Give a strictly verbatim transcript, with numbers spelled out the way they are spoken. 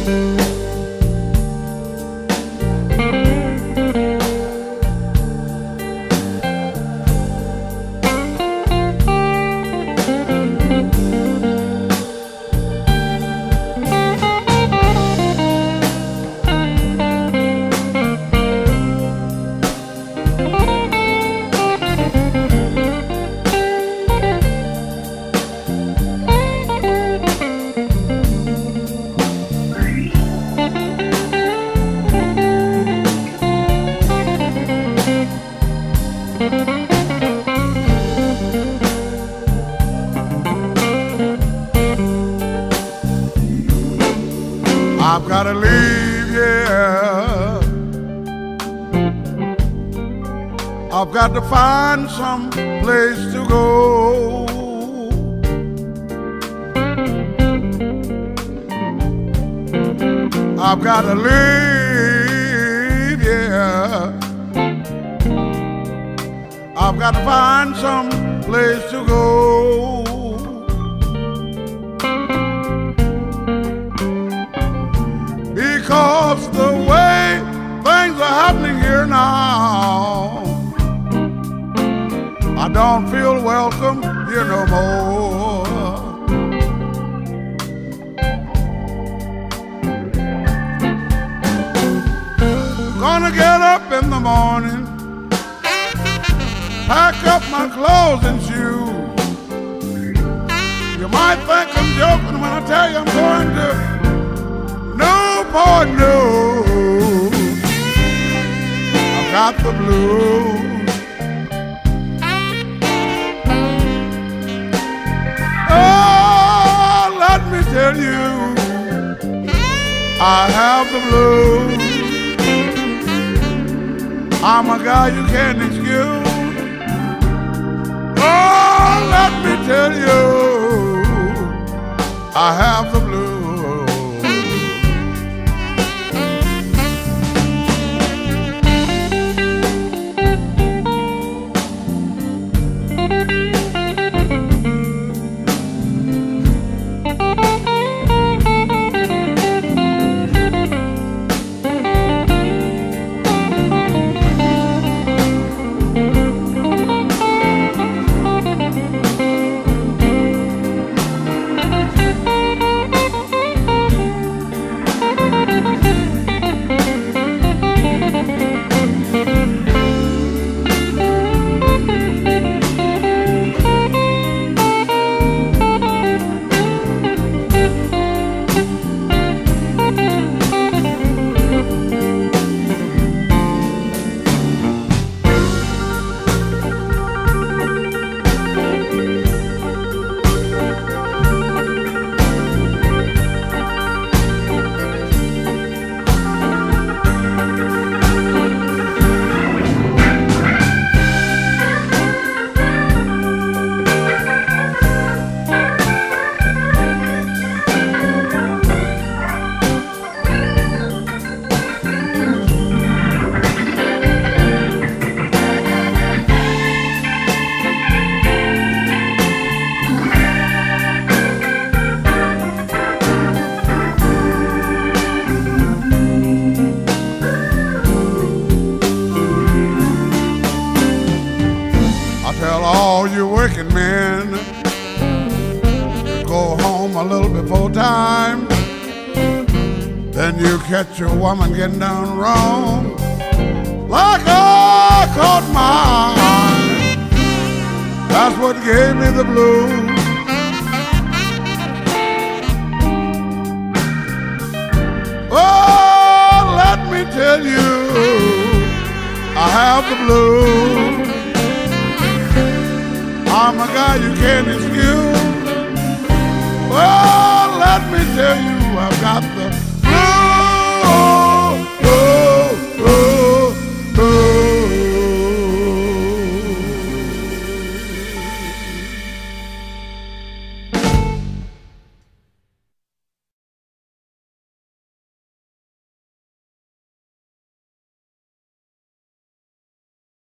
I've got to leave here. I've got to find some place to go. I've got to leave here. I've got to find some place to go. Because the way things are happening here now, I don't feel welcome here no more. Gonna get up in the morning, pack up my clothes and shoes. You might think I'm joking when I tell you I'm going to Newport News. I've got the blues. Oh, let me tell you, I have the blues. I'm a guy you can't excuse. Oh, let me tell you, I have the blues. Tell all you working men to go home a little before time. Then you catch your woman getting down wrong, like I caught mine. That's what gave me the blues. Oh, let me tell you, I have the blues. I'm a guy you can't excuse. Oh, let me tell you, I've got